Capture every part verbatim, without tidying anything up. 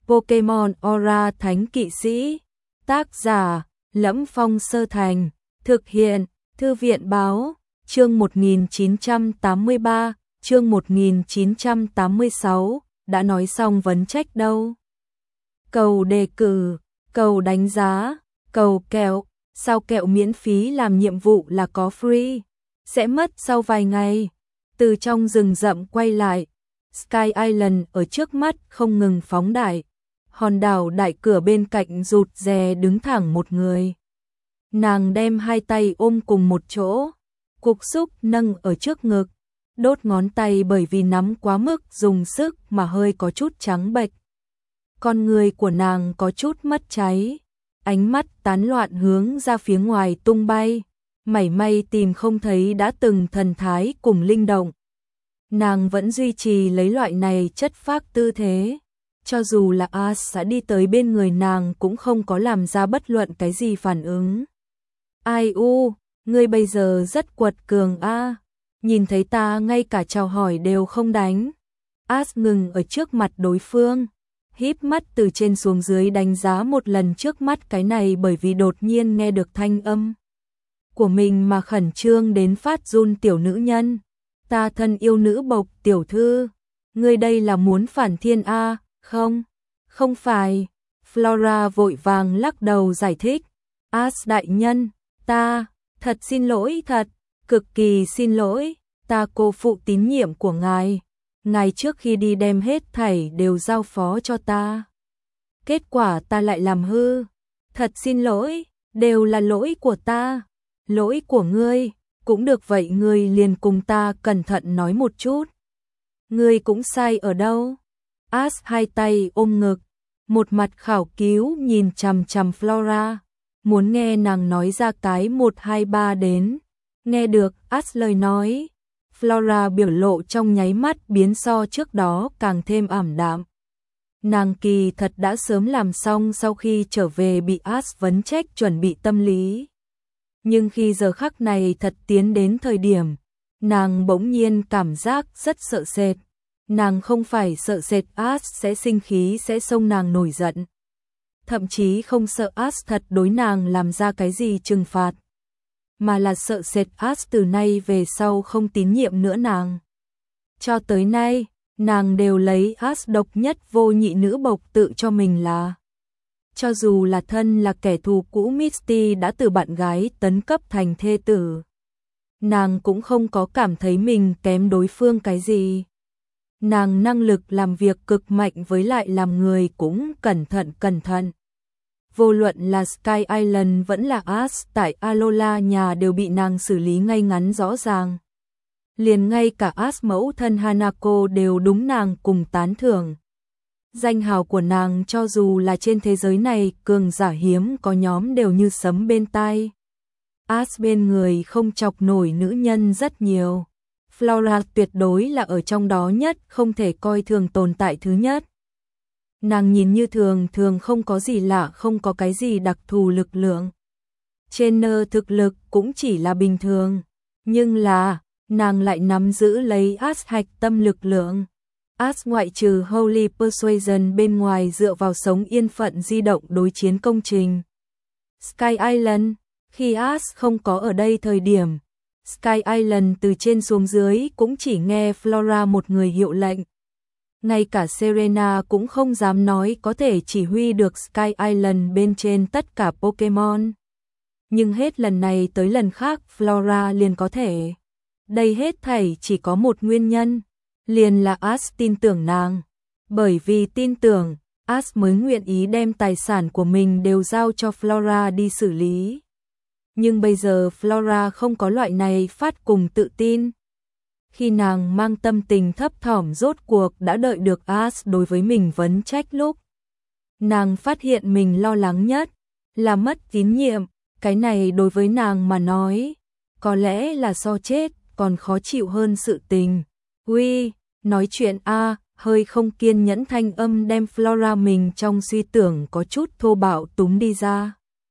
Pokemon Aura Thánh Kỵ Sĩ. Tác giả: Lẫm Phong Sơ Thành. Thực hiện: Thư viện báo. Chương một nghìn chín trăm tám mươi ba, chương một nghìn chín trăm tám mươi sáu, đã nói xong vấn trách đâu. Cầu đề cử, cầu đánh giá, cầu kẹo, sao kẹo miễn phí làm nhiệm vụ là có free, sẽ mất sau vài ngày. Từ trong rừng rậm quay lại, Sky Island ở trước mắt không ngừng phóng đại. Hòn đảo đại cửa bên cạnh rụt rè đứng thẳng một người. Nàng đem hai tay ôm cùng một chỗ, cục xúc nâng ở trước ngực, đốt ngón tay bởi vì nắm quá mức dùng sức mà hơi có chút trắng bệch. Con người của nàng có chút mất cháy, ánh mắt tán loạn hướng ra phía ngoài tung bay, mảy may tìm không thấy đã từng thần thái cùng linh động. Nàng vẫn duy trì lấy loại này chất phác tư thế, cho dù là Ash đã đi tới bên người nàng cũng không có làm ra bất luận cái gì phản ứng. Ai u, ngươi bây giờ rất quật cường a, nhìn thấy ta ngay cả chào hỏi đều không đánh. Ash ngừng ở trước mặt đối phương, híp mắt từ trên xuống dưới đánh giá một lần trước mắt cái này bởi vì đột nhiên nghe được thanh âm của mình mà khẩn trương đến phát run tiểu nữ nhân. Ta thân yêu nữ bộc tiểu thư, ngươi đây là muốn phản thiên a? Không, không phải. Flora vội vàng lắc đầu giải thích. Ash đại nhân, ta, thật xin lỗi thật, cực kỳ xin lỗi, ta cô phụ tín nhiệm của ngài. Ngài trước khi đi đem hết thảy đều giao phó cho ta. Kết quả ta lại làm hư. Thật xin lỗi, đều là lỗi của ta. Lỗi của ngươi, cũng được vậy ngươi liền cùng ta cẩn thận nói một chút. Ngươi cũng sai ở đâu? Ash hai tay ôm ngực, một mặt khảo cứu nhìn chằm chằm Flora, muốn nghe nàng nói ra cái một hai ba đến. Nghe được Ash lời nói, Flora biểu lộ trong nháy mắt biến so trước đó càng thêm ảm đạm. Nàng kỳ thật đã sớm làm xong sau khi trở về bị Ash vấn trách chuẩn bị tâm lý. Nhưng khi giờ khắc này thật tiến đến thời điểm, nàng bỗng nhiên cảm giác rất sợ sệt. Nàng không phải sợ sệt Ash sẽ sinh khí sẽ xông nàng nổi giận. Thậm chí không sợ Ash thật đối nàng làm ra cái gì trừng phạt. Mà là sợ sệt Ash từ nay về sau không tín nhiệm nữa nàng. Cho tới nay, nàng đều lấy Ash độc nhất vô nhị nữ bộc tự cho mình là. Cho dù là thân là kẻ thù cũ Misty đã từ bạn gái tấn cấp thành thê tử. Nàng cũng không có cảm thấy mình kém đối phương cái gì. Nàng năng lực làm việc cực mạnh với lại làm người cũng cẩn thận cẩn thận. Vô luận là Sky Island vẫn là Ash tại Alola nhà đều bị nàng xử lý ngay ngắn rõ ràng. Liền ngay cả Ash mẫu thân Hanako đều đúng nàng cùng tán thưởng. Danh hào của nàng cho dù là trên thế giới này cường giả hiếm có nhóm đều như sấm bên tai. Ash bên người không chọc nổi nữ nhân rất nhiều. Flora tuyệt đối là ở trong đó nhất, không thể coi thường tồn tại thứ nhất. Nàng nhìn như thường thường không có gì lạ, không có cái gì đặc thù lực lượng. Trên nơ thực lực cũng chỉ là bình thường. Nhưng là, nàng lại nắm giữ lấy Ash hạch tâm lực lượng. Ash ngoại trừ Holy Persuasion bên ngoài dựa vào sống yên phận di động đối chiến công trình. Sky Island, khi Ash không có ở đây thời điểm, Sky Island từ trên xuống dưới cũng chỉ nghe Flora một người hiệu lệnh. Ngay cả Serena cũng không dám nói có thể chỉ huy được Sky Island bên trên tất cả Pokemon. Nhưng hết lần này tới lần khác Flora liền có thể. Đây hết thảy chỉ có một nguyên nhân, liền là Ash tin tưởng nàng. Bởi vì tin tưởng, Ash mới nguyện ý đem tài sản của mình đều giao cho Flora đi xử lý. Nhưng bây giờ Flora không có loại này phát cùng tự tin. Khi nàng mang tâm tình thấp thỏm rốt cuộc đã đợi được Ash đối với mình vấn trách lúc. Nàng phát hiện mình lo lắng nhất là mất tín nhiệm, cái này đối với nàng mà nói, có lẽ là so chết còn khó chịu hơn sự tình. Uy, nói chuyện a, hơi không kiên nhẫn thanh âm đem Flora mình trong suy tưởng có chút thô bạo túm đi ra.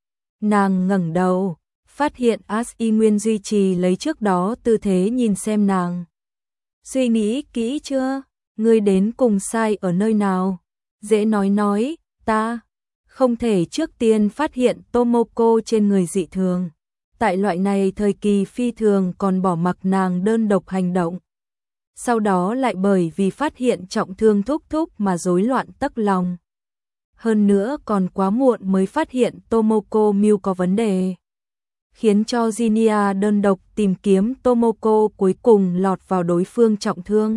Nàng ngẩng đầu, phát hiện Ash y nguyên duy trì lấy trước đó tư thế nhìn xem nàng. Suy nghĩ kỹ chưa? Ngươi đến cùng sai ở nơi nào? Dễ nói nói, ta không thể trước tiên phát hiện Tomoko trên người dị thường. Tại loại này thời kỳ phi thường còn bỏ mặc nàng đơn độc hành động. Sau đó lại bởi vì phát hiện trọng thương Thúc Thúc mà rối loạn tấc lòng. Hơn nữa còn quá muộn mới phát hiện Tomoko Mew có vấn đề. Khiến cho Jinya đơn độc tìm kiếm Tomoko cuối cùng lọt vào đối phương trọng thương.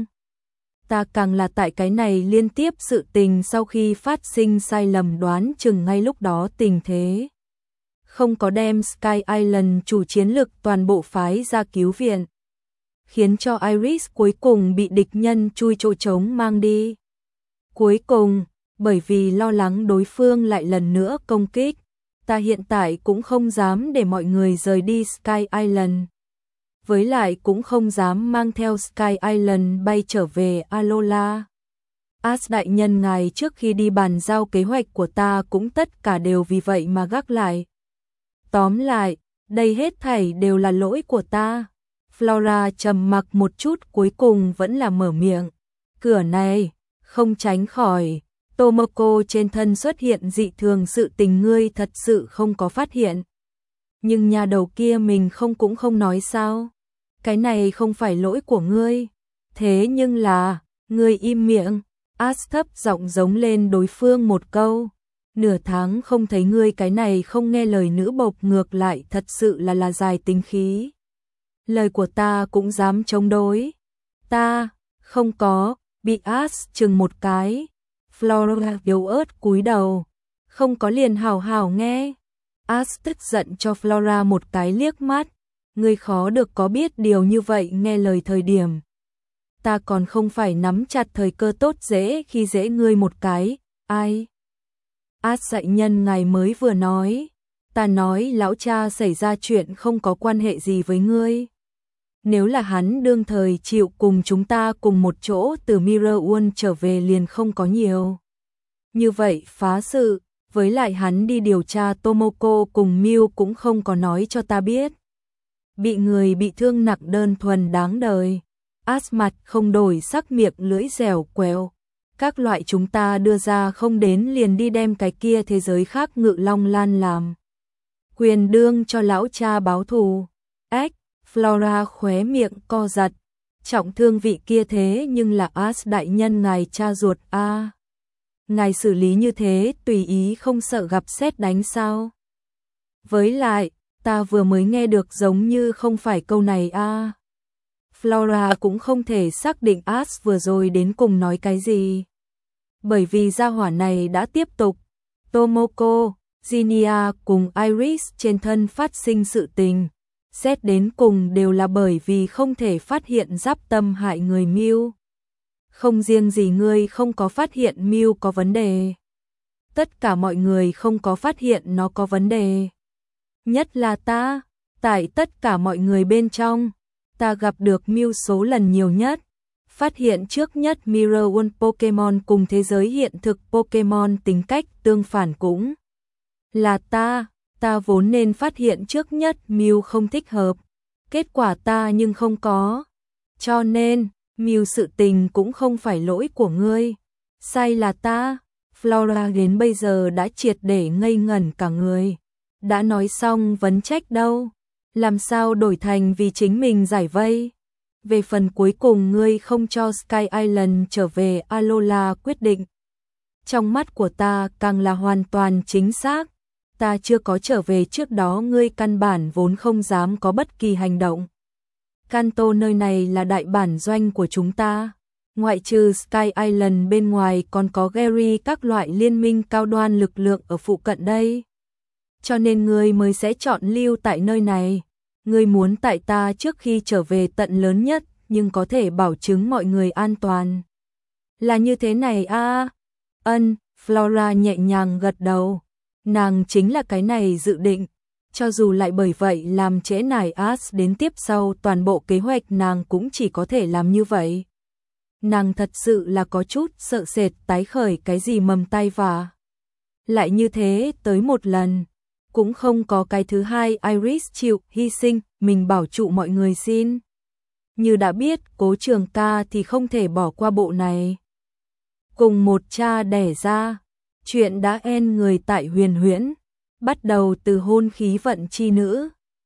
Ta càng là tại cái này liên tiếp sự tình sau khi phát sinh sai lầm đoán chừng ngay lúc đó tình thế. Không có đem Sky Island chủ chiến lực toàn bộ phái ra cứu viện. Khiến cho Iris cuối cùng bị địch nhân chui chỗ trống mang đi. Cuối cùng, bởi vì lo lắng đối phương lại lần nữa công kích, ta hiện tại cũng không dám để mọi người rời đi Sky Island. Với lại cũng không dám mang theo Sky Island bay trở về Alola. As đại nhân ngài trước khi đi bàn giao kế hoạch của ta cũng tất cả đều vì vậy mà gác lại. Tóm lại, đây hết thảy đều là lỗi của ta. Flora trầm mặc một chút cuối cùng vẫn là mở miệng. Cửa này, không tránh khỏi. Tomoko trên thân xuất hiện dị thường sự tình ngươi thật sự không có phát hiện. Nhưng nhà đầu kia mình không cũng không nói sao. Cái này không phải lỗi của ngươi. Thế nhưng là, ngươi im miệng. As thấp giọng giống lên đối phương một câu. Nửa tháng không thấy ngươi cái này không nghe lời nữ bộc ngược lại thật sự là là dài tính khí. Lời của ta cũng dám chống đối. Ta, không có, bị As chừng một cái. Flora yếu ớt cúi đầu. Không có liền hào hào nghe. As tức giận cho Flora một cái liếc mắt. Ngươi khó được có biết điều như vậy nghe lời thời điểm. Ta còn không phải nắm chặt thời cơ tốt dễ khi dễ ngươi một cái. Ai? As dạy nhân ngài mới vừa nói. Ta nói lão cha xảy ra chuyện không có quan hệ gì với ngươi. Nếu là hắn đương thời chịu cùng chúng ta cùng một chỗ từ Mirror World trở về liền không có nhiều. Như vậy phá sự, với lại hắn đi điều tra Tomoko cùng Mew cũng không có nói cho ta biết. Bị người bị thương nặng đơn thuần đáng đời. As mặt không đổi sắc miệng lưỡi dẻo quẹo. Các loại chúng ta đưa ra không đến liền đi đem cái kia thế giới khác ngự long lan làm. Quyền đương cho lão cha báo thù. Ếch, Flora khóe miệng co giật. Trọng thương vị kia thế nhưng là As đại nhân ngài cha ruột a. À, ngài xử lý như thế tùy ý không sợ gặp sét đánh sao. Với lại, ta vừa mới nghe được giống như không phải câu này a. À. Flora cũng không thể xác định As vừa rồi đến cùng nói cái gì. Bởi vì gia hỏa này đã tiếp tục. Tomoko, Jinya cùng Iris trên thân phát sinh sự tình. Xét đến cùng đều là bởi vì không thể phát hiện giáp tâm hại người Mew. Không riêng gì ngươi không có phát hiện Mew có vấn đề. Tất cả mọi người không có phát hiện nó có vấn đề. Nhất là ta, tại tất cả mọi người bên trong, ta gặp được Mew số lần nhiều nhất. Phát hiện trước nhất Mirror World Pokemon cùng thế giới hiện thực Pokemon tính cách tương phản cũng là ta. Ta vốn nên phát hiện trước nhất Mew không thích hợp. Kết quả ta nhưng không có. Cho nên, Mew sự tình cũng không phải lỗi của ngươi. Sai là ta. Flora đến bây giờ đã triệt để ngây ngẩn cả người. Đã nói xong vấn trách đâu. Làm sao đổi thành vì chính mình giải vây. Về phần cuối cùng ngươi không cho Sky Island trở về Alola quyết định. Trong mắt của ta càng là hoàn toàn chính xác. Ta chưa có trở về trước đó ngươi căn bản vốn không dám có bất kỳ hành động. Kanto nơi này là đại bản doanh của chúng ta. Ngoại trừ Sky Island bên ngoài còn có Gary các loại liên minh cao đoan lực lượng ở phụ cận đây. Cho nên ngươi mới sẽ chọn lưu tại nơi này. Ngươi muốn tại ta trước khi trở về tận lớn nhất nhưng có thể bảo chứng mọi người an toàn. Là như thế này a. À? Ân, Flora nhẹ nhàng gật đầu. Nàng chính là cái này dự định, cho dù lại bởi vậy làm trễ nải As đến tiếp sau toàn bộ kế hoạch nàng cũng chỉ có thể làm như vậy. Nàng thật sự là có chút sợ sệt tái khởi cái gì mầm tai vạ. Lại như thế tới một lần, cũng không có cái thứ hai Iris chịu hy sinh, mình bảo trụ mọi người xin. Như đã biết Cố Trường ca thì không thể bỏ qua bộ này. cùng một cha đẻ ra. Chuyện đã en người tại Huyền Huyễn, bắt đầu từ hôn khí vận chi nữ,